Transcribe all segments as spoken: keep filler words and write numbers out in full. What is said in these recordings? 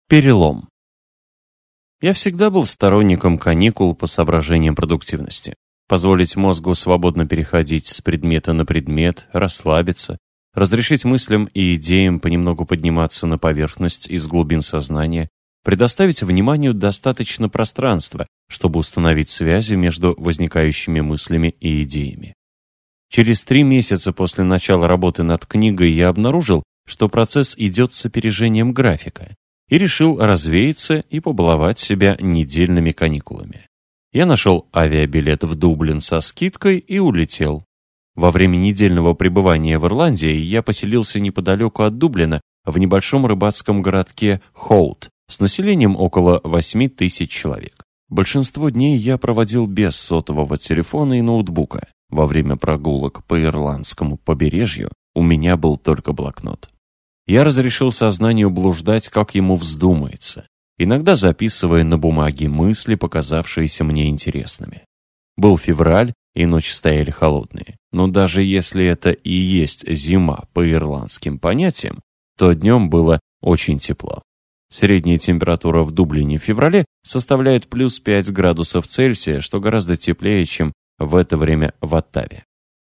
Перелом. Я всегда был сторонником каникул по соображениям продуктивности. Позволить мозгу свободно переходить с предмета на предмет, расслабиться, разрешить мыслям и идеям понемногу подниматься на поверхность из глубин сознания, предоставить вниманию достаточно пространства, чтобы установить связи между возникающими мыслями и идеями. Через три месяца после начала работы над книгой я обнаружил, что процесс идет с опережением графика, и решил развеяться и побаловать себя недельными каникулами. Я нашел авиабилет в Дублин со скидкой и улетел. Во время недельного пребывания в Ирландии я поселился неподалеку от Дублина в небольшом рыбацком городке Хоут с населением около восемь тысяч человек. Большинство дней я проводил без сотового телефона и ноутбука. Во время прогулок по ирландскому побережью у меня был только блокнот. Я разрешил сознанию блуждать, как ему вздумается, иногда записывая на бумаге мысли, показавшиеся мне интересными. Был февраль, и ночи стояли холодные, но даже если это и есть зима по ирландским понятиям, то днем было очень тепло. Средняя температура в Дублине в феврале составляет плюс пять градусов Цельсия, что гораздо теплее, чем в это время в Оттаве.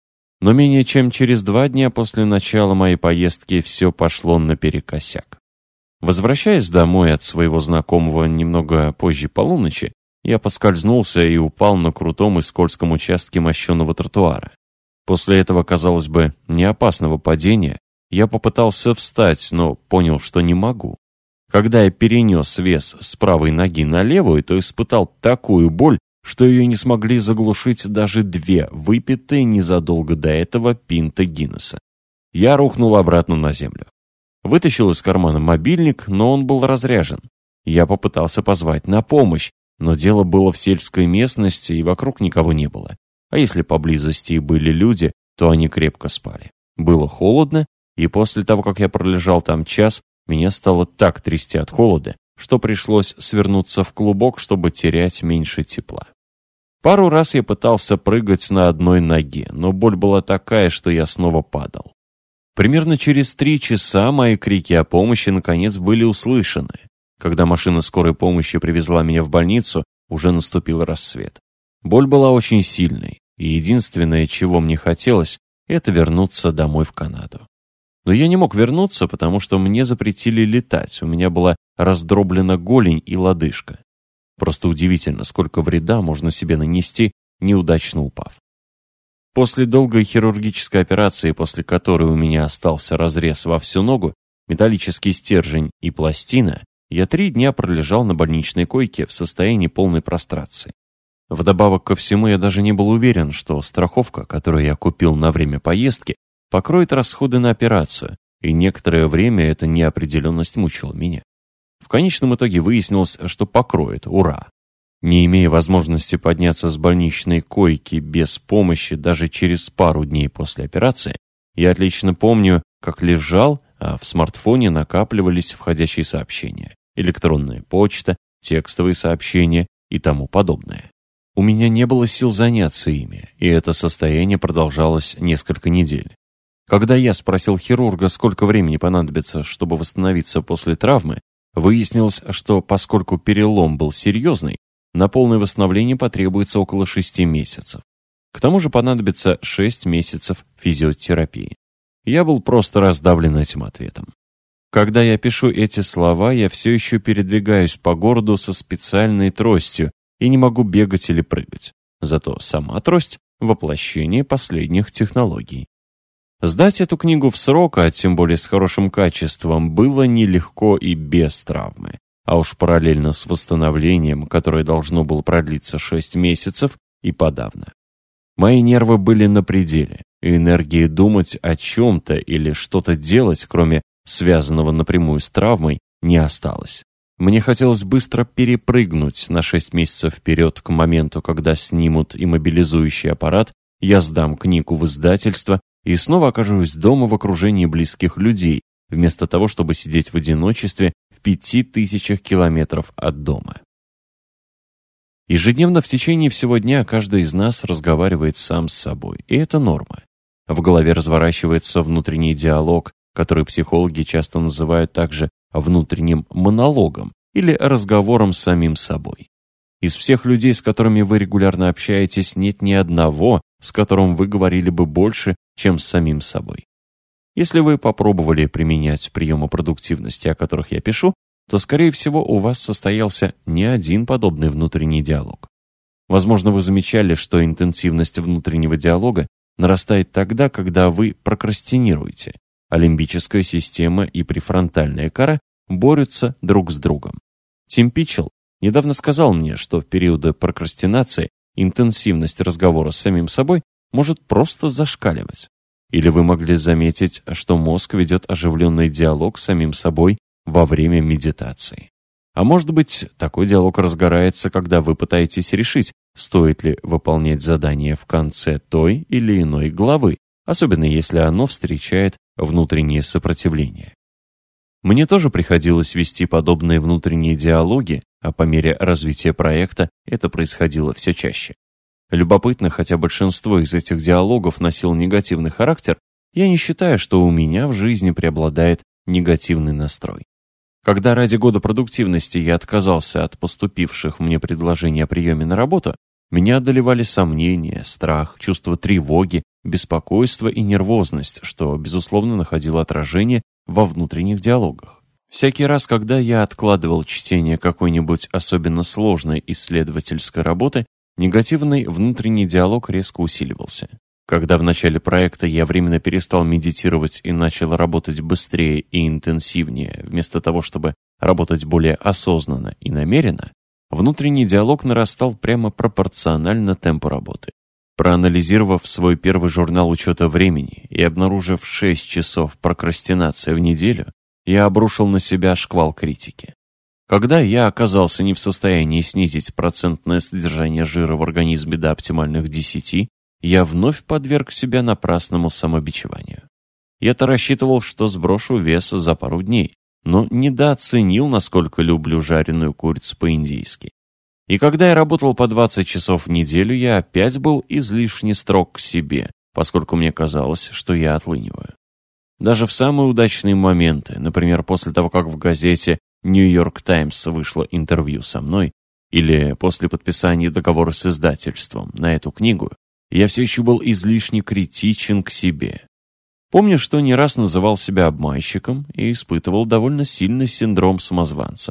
Но менее чем через два дня после начала моей поездки все пошло наперекосяк. Возвращаясь домой от своего знакомого немного позже полуночи, я поскользнулся и упал на крутом и скользком участке мощеного тротуара. После этого, казалось бы, неопасного падения, я попытался встать, но понял, что не могу. Когда я перенес вес с правой ноги на левую, то испытал такую боль, что ее не смогли заглушить даже две выпитые незадолго до этого пинты Гиннесса. Я рухнул обратно на землю. Вытащил из кармана мобильник, но он был разряжен. Я попытался позвать на помощь, но дело было в сельской местности, и вокруг никого не было. А если поблизости и были люди, то они крепко спали. Было холодно, и после того, как я пролежал там час, меня стало так трясти от холода, что пришлось свернуться в клубок, чтобы терять меньше тепла. Пару раз я пытался прыгать на одной ноге, но боль была такая, что я снова падал. Примерно через три часа мои крики о помощи наконец были услышаны. Когда машина скорой помощи привезла меня в больницу, уже наступил рассвет. Боль была очень сильной, и единственное, чего мне хотелось, это вернуться домой в Канаду. Но я не мог вернуться, потому что мне запретили летать, у меня была раздроблена голень и лодыжка. Просто удивительно, сколько вреда можно себе нанести, неудачно упав. После долгой хирургической операции, после которой у меня остался разрез во всю ногу, металлический стержень и пластина, я три дня пролежал на больничной койке в состоянии полной прострации. Вдобавок ко всему, я даже не был уверен, что страховка, которую я купил на время поездки, покроет расходы на операцию, и некоторое время эта неопределенность мучила меня. В конечном итоге выяснилось, что покроет, ура! Не имея возможности подняться с больничной койки без помощи даже через пару дней после операции, я отлично помню, как лежал, а в смартфоне накапливались входящие сообщения, электронная почта, текстовые сообщения и тому подобное. У меня не было сил заняться ими, и это состояние продолжалось несколько недель. Когда я спросил хирурга, сколько времени понадобится, чтобы восстановиться после травмы, выяснилось, что поскольку перелом был серьезный, на полное восстановление потребуется около шести месяцев. К тому же понадобится шесть месяцев физиотерапии. Я был просто раздавлен этим ответом. Когда я пишу эти слова, я все еще передвигаюсь по городу со специальной тростью и не могу бегать или прыгать. Зато сама трость – воплощение последних технологий. Сдать эту книгу в срок, а тем более с хорошим качеством, было нелегко и без травмы. А уж параллельно с восстановлением, которое должно было продлиться шесть месяцев, и подавно. Мои нервы были на пределе, и энергии думать о чем-то или что-то делать, кроме связанного напрямую с травмой, не осталось. Мне хотелось быстро перепрыгнуть на шесть месяцев вперед к моменту, когда снимут иммобилизующий аппарат, я сдам книгу в издательство и снова окажусь дома в окружении близких людей, вместо того, чтобы сидеть в одиночестве в пяти тысячах километров от дома. Ежедневно в течение всего дня каждый из нас разговаривает сам с собой, и это норма. В голове разворачивается внутренний диалог, который психологи часто называют также внутренним монологом или разговором с самим собой. Из всех людей, с которыми вы регулярно общаетесь, нет ни одного, с которым вы говорили бы больше, чем с самим собой. Если вы попробовали применять приемы продуктивности, о которых я пишу, то, скорее всего, у вас состоялся не один подобный внутренний диалог. Возможно, вы замечали, что интенсивность внутреннего диалога нарастает тогда, когда вы прокрастинируете, а лимбическая система и префронтальная кора борются друг с другом. Тим Питчелл недавно сказал мне, что в периоды прокрастинации интенсивность разговора с самим собой может просто зашкаливать. Или вы могли заметить, что мозг ведет оживленный диалог с самим собой во время медитации. А может быть, такой диалог разгорается, когда вы пытаетесь решить, стоит ли выполнять задание в конце той или иной главы, особенно если оно встречает внутреннее сопротивление. Мне тоже приходилось вести подобные внутренние диалоги, а по мере развития проекта это происходило все чаще. Любопытно, хотя большинство из этих диалогов носил негативный характер, я не считаю, что у меня в жизни преобладает негативный настрой. Когда ради года продуктивности я отказался от поступивших мне предложений о приеме на работу, меня одолевали сомнения, страх, чувство тревоги, беспокойство и нервозность, что, безусловно, находило отражение во внутренних диалогах. Всякий раз, когда я откладывал чтение какой-нибудь особенно сложной исследовательской работы, негативный внутренний диалог резко усиливался. Когда в начале проекта я временно перестал медитировать и начал работать быстрее и интенсивнее, вместо того, чтобы работать более осознанно и намеренно, внутренний диалог нарастал прямо пропорционально темпу работы. Проанализировав свой первый журнал учета времени и обнаружив шесть часов прокрастинации в неделю, я обрушил на себя шквал критики. Когда я оказался не в состоянии снизить процентное содержание жира в организме до оптимальных десяти, я вновь подверг себя напрасному самобичеванию. Я-то рассчитывал, что сброшу вес за пару дней, но недооценил, насколько люблю жареную курицу по-индийски. И когда я работал по двадцать часов в неделю, я опять был излишне строг к себе, поскольку мне казалось, что я отлыниваю. Даже в самые удачные моменты, например, после того, как в газете «Нью-Йорк Таймс» вышло интервью со мной, или после подписания договора с издательством на эту книгу, я все еще был излишне критичен к себе. Помню, что не раз называл себя обманщиком и испытывал довольно сильный синдром самозванца.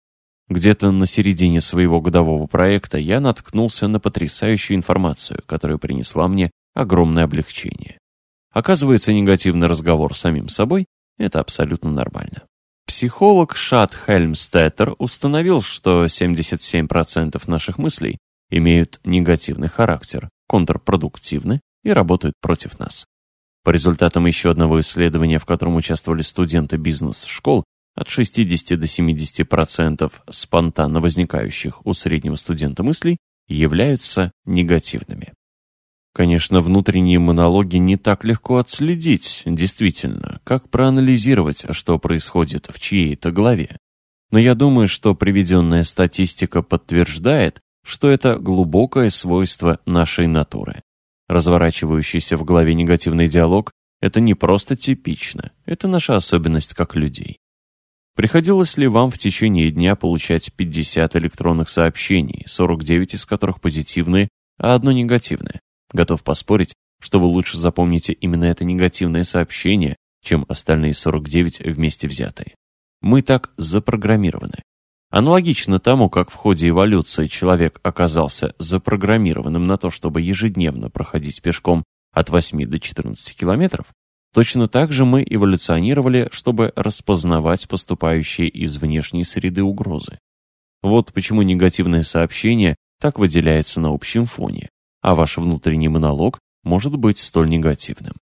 Где-то на середине своего годового проекта я наткнулся на потрясающую информацию, которая принесла мне огромное облегчение. Оказывается, негативный разговор с самим собой – это абсолютно нормально. Психолог Шад Хельмстеттер установил, что семьдесят семь процентов наших мыслей имеют негативный характер, контрпродуктивны и работают против нас. По результатам еще одного исследования, в котором участвовали студенты бизнес-школ, от шестидесяти до семидесяти процентов спонтанно возникающих у среднего студента мыслей являются негативными. Конечно, внутренние монологи не так легко отследить, действительно, как проанализировать, что происходит в чьей-то голове. Но я думаю, что приведенная статистика подтверждает, что это глубокое свойство нашей натуры. Разворачивающийся в голове негативный диалог – это не просто типично, это наша особенность как людей. Приходилось ли вам в течение дня получать пятьдесят электронных сообщений, сорок девять из которых позитивные, а одно негативное? Готов поспорить, что вы лучше запомните именно это негативное сообщение, чем остальные сорок девять вместе взятые. Мы так запрограммированы. Аналогично тому, как в ходе эволюции человек оказался запрограммированным на то, чтобы ежедневно проходить пешком от восьми до четырнадцати километров, точно так же мы эволюционировали, чтобы распознавать поступающие из внешней среды угрозы. Вот почему негативное сообщение так выделяется на общем фоне, а ваш внутренний монолог может быть столь негативным.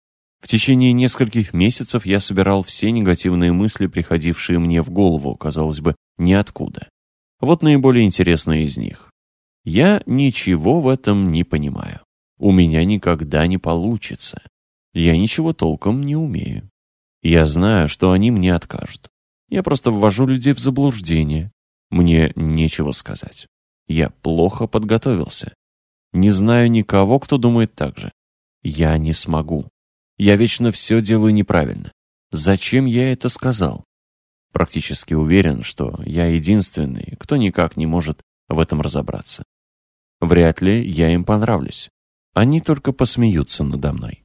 В течение нескольких месяцев я собирал все негативные мысли, приходившие мне в голову, казалось бы, ниоткуда. Вот наиболее интересные из них. Я ничего в этом не понимаю. У меня никогда не получится. Я ничего толком не умею. Я знаю, что они мне откажут. Я просто ввожу людей в заблуждение. Мне нечего сказать. Я плохо подготовился. Не знаю никого, кто думает так же. Я не смогу. Я вечно все делаю неправильно. Зачем я это сказал? Практически уверен, что я единственный, кто никак не может в этом разобраться. Вряд ли я им понравлюсь. Они только посмеются надо мной.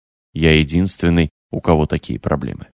Я единственный, у кого такие проблемы.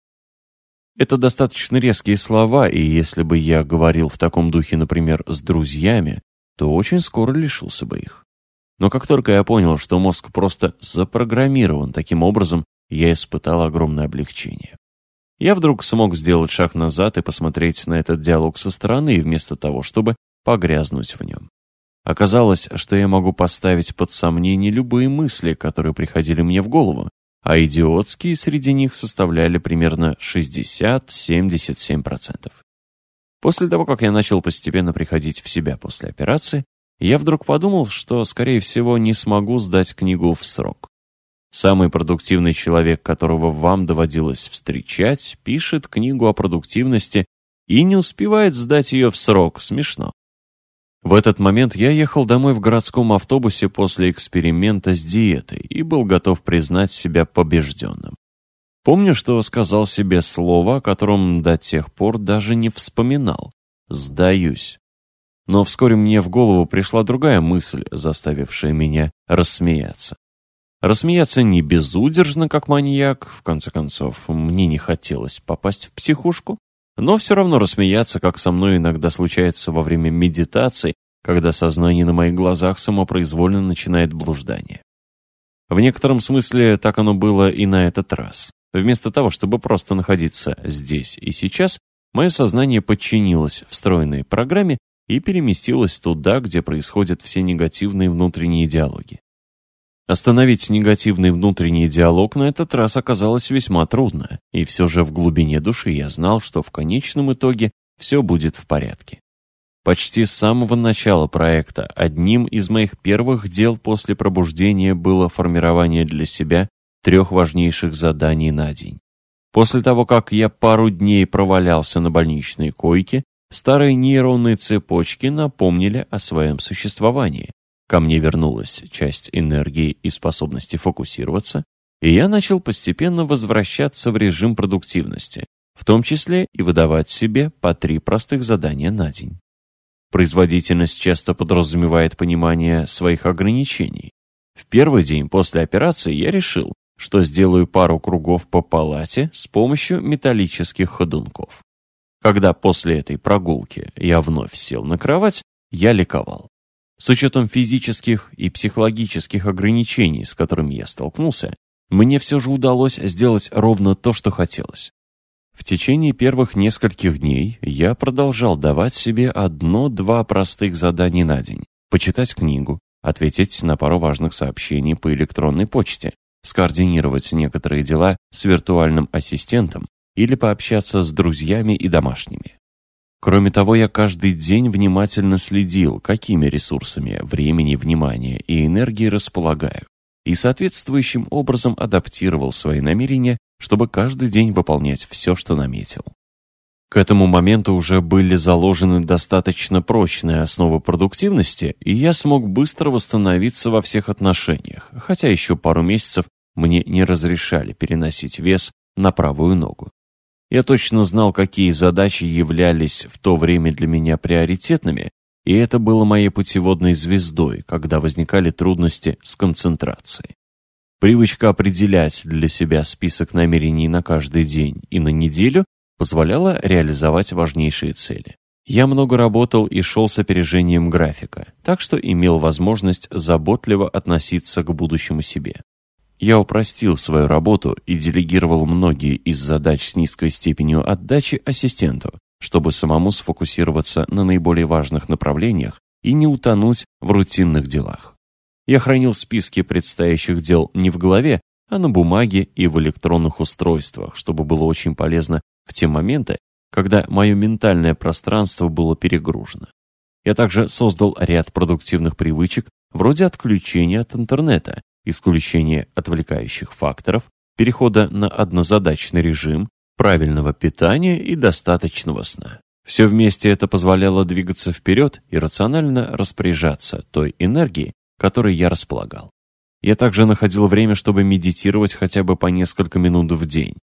Это достаточно резкие слова, и если бы я говорил в таком духе, например, с друзьями, то очень скоро лишился бы их. Но как только я понял, что мозг просто запрограммирован таким образом, я испытал огромное облегчение. Я вдруг смог сделать шаг назад и посмотреть на этот диалог со стороны, вместо того, чтобы погрязнуть в нем. Оказалось, что я могу поставить под сомнение любые мысли, которые приходили мне в голову, а идиотские среди них составляли примерно шестьдесят — семьдесят семь процентов. После того, как я начал постепенно приходить в себя после операции, я вдруг подумал, что, скорее всего, не смогу сдать книгу в срок. Самый продуктивный человек, которого вам доводилось встречать, пишет книгу о продуктивности и не успевает сдать ее в срок. Смешно. В этот момент я ехал домой в городском автобусе после эксперимента с диетой и был готов признать себя побежденным. Помню, что сказал себе слово, о котором до тех пор даже не вспоминал. «Сдаюсь». Но вскоре мне в голову пришла другая мысль, заставившая меня рассмеяться. Рассмеяться не безудержно, как маньяк, в конце концов, мне не хотелось попасть в психушку, но все равно рассмеяться, как со мной иногда случается во время медитации, когда сознание на моих глазах самопроизвольно начинает блуждание. В некотором смысле так оно было и на этот раз. Вместо того, чтобы просто находиться здесь и сейчас, мое сознание подчинилось встроенной программе и переместилось туда, где происходят все негативные внутренние диалоги. Остановить негативный внутренний диалог на этот раз оказалось весьма трудно, и все же в глубине души я знал, что в конечном итоге все будет в порядке. Почти с самого начала проекта одним из моих первых дел после пробуждения было формирование для себя трех важнейших заданий на день. После того, как я пару дней провалялся на больничной койке, старые нейронные цепочки напомнили о своем существовании. Ко мне вернулась часть энергии и способности фокусироваться, и я начал постепенно возвращаться в режим продуктивности, в том числе и выдавать себе по три простых задания на день. Производительность часто подразумевает понимание своих ограничений. В первый день после операции я решил, что сделаю пару кругов по палате с помощью металлических ходунков. Когда после этой прогулки я вновь сел на кровать, я ликовал. С учетом физических и психологических ограничений, с которыми я столкнулся, мне все же удалось сделать ровно то, что хотелось. В течение первых нескольких дней я продолжал давать себе одно-два простых задания на день. Почитать книгу, ответить на пару важных сообщений по электронной почте, скоординировать некоторые дела с виртуальным ассистентом или пообщаться с друзьями и домашними. Кроме того, я каждый день внимательно следил, какими ресурсами времени, внимания и энергии располагаю, и соответствующим образом адаптировал свои намерения, чтобы каждый день выполнять все, что наметил. К этому моменту уже были заложены достаточно прочные основы продуктивности, и я смог быстро восстановиться во всех отношениях, хотя еще пару месяцев мне не разрешали переносить вес на правую ногу. Я точно знал, какие задачи являлись в то время для меня приоритетными, и это было моей путеводной звездой, когда возникали трудности с концентрацией. Привычка определять для себя список намерений на каждый день и на неделю позволяла реализовать важнейшие цели. Я много работал и шел с опережением графика, так что имел возможность заботливо относиться к будущему себе. Я упростил свою работу и делегировал многие из задач с низкой степенью отдачи ассистенту, чтобы самому сфокусироваться на наиболее важных направлениях и не утонуть в рутинных делах. Я хранил списки предстоящих дел не в голове, а на бумаге и в электронных устройствах, чтобы было очень полезно в те моменты, когда мое ментальное пространство было перегружено. Я также создал ряд продуктивных привычек, вроде отключения от интернета, исключения отвлекающих факторов, перехода на однозадачный режим, правильного питания и достаточного сна. Все вместе это позволяло двигаться вперед и рационально распоряжаться той энергией, которой я располагал. Я также находил время, чтобы медитировать хотя бы по несколько минут в день.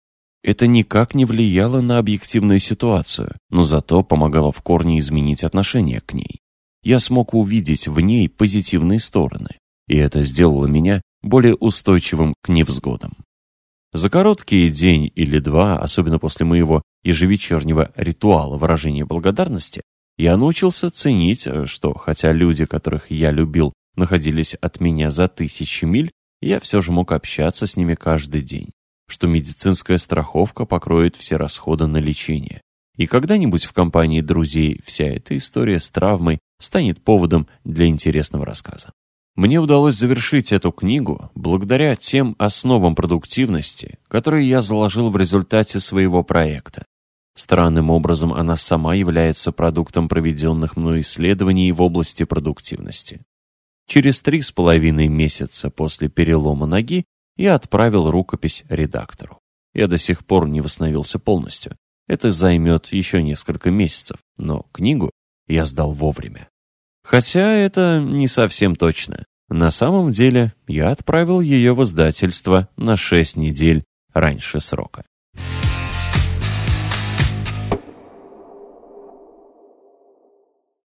Это никак не влияло на объективную ситуацию, но зато помогало в корне изменить отношение к ней. Я смог увидеть в ней позитивные стороны, и это сделало меня более устойчивым к невзгодам. За короткий день или два, особенно после моего ежевечернего ритуала выражения благодарности, я научился ценить, что хотя люди, которых я любил, находились от меня за тысячи миль, я все же мог общаться с ними каждый день, что медицинская страховка покроет все расходы на лечение. И когда-нибудь в компании друзей вся эта история с травмой станет поводом для интересного рассказа. Мне удалось завершить эту книгу благодаря тем основам продуктивности, которые я заложил в результате своего проекта. Странным образом она сама является продуктом проведенных мной исследований в области продуктивности. Через три с половиной месяца после перелома ноги я отправил рукопись редактору. Я до сих пор не восстановился полностью. Это займет еще несколько месяцев, но книгу я сдал вовремя. Хотя это не совсем точно. На самом деле я отправил ее в издательство на шесть недель раньше срока.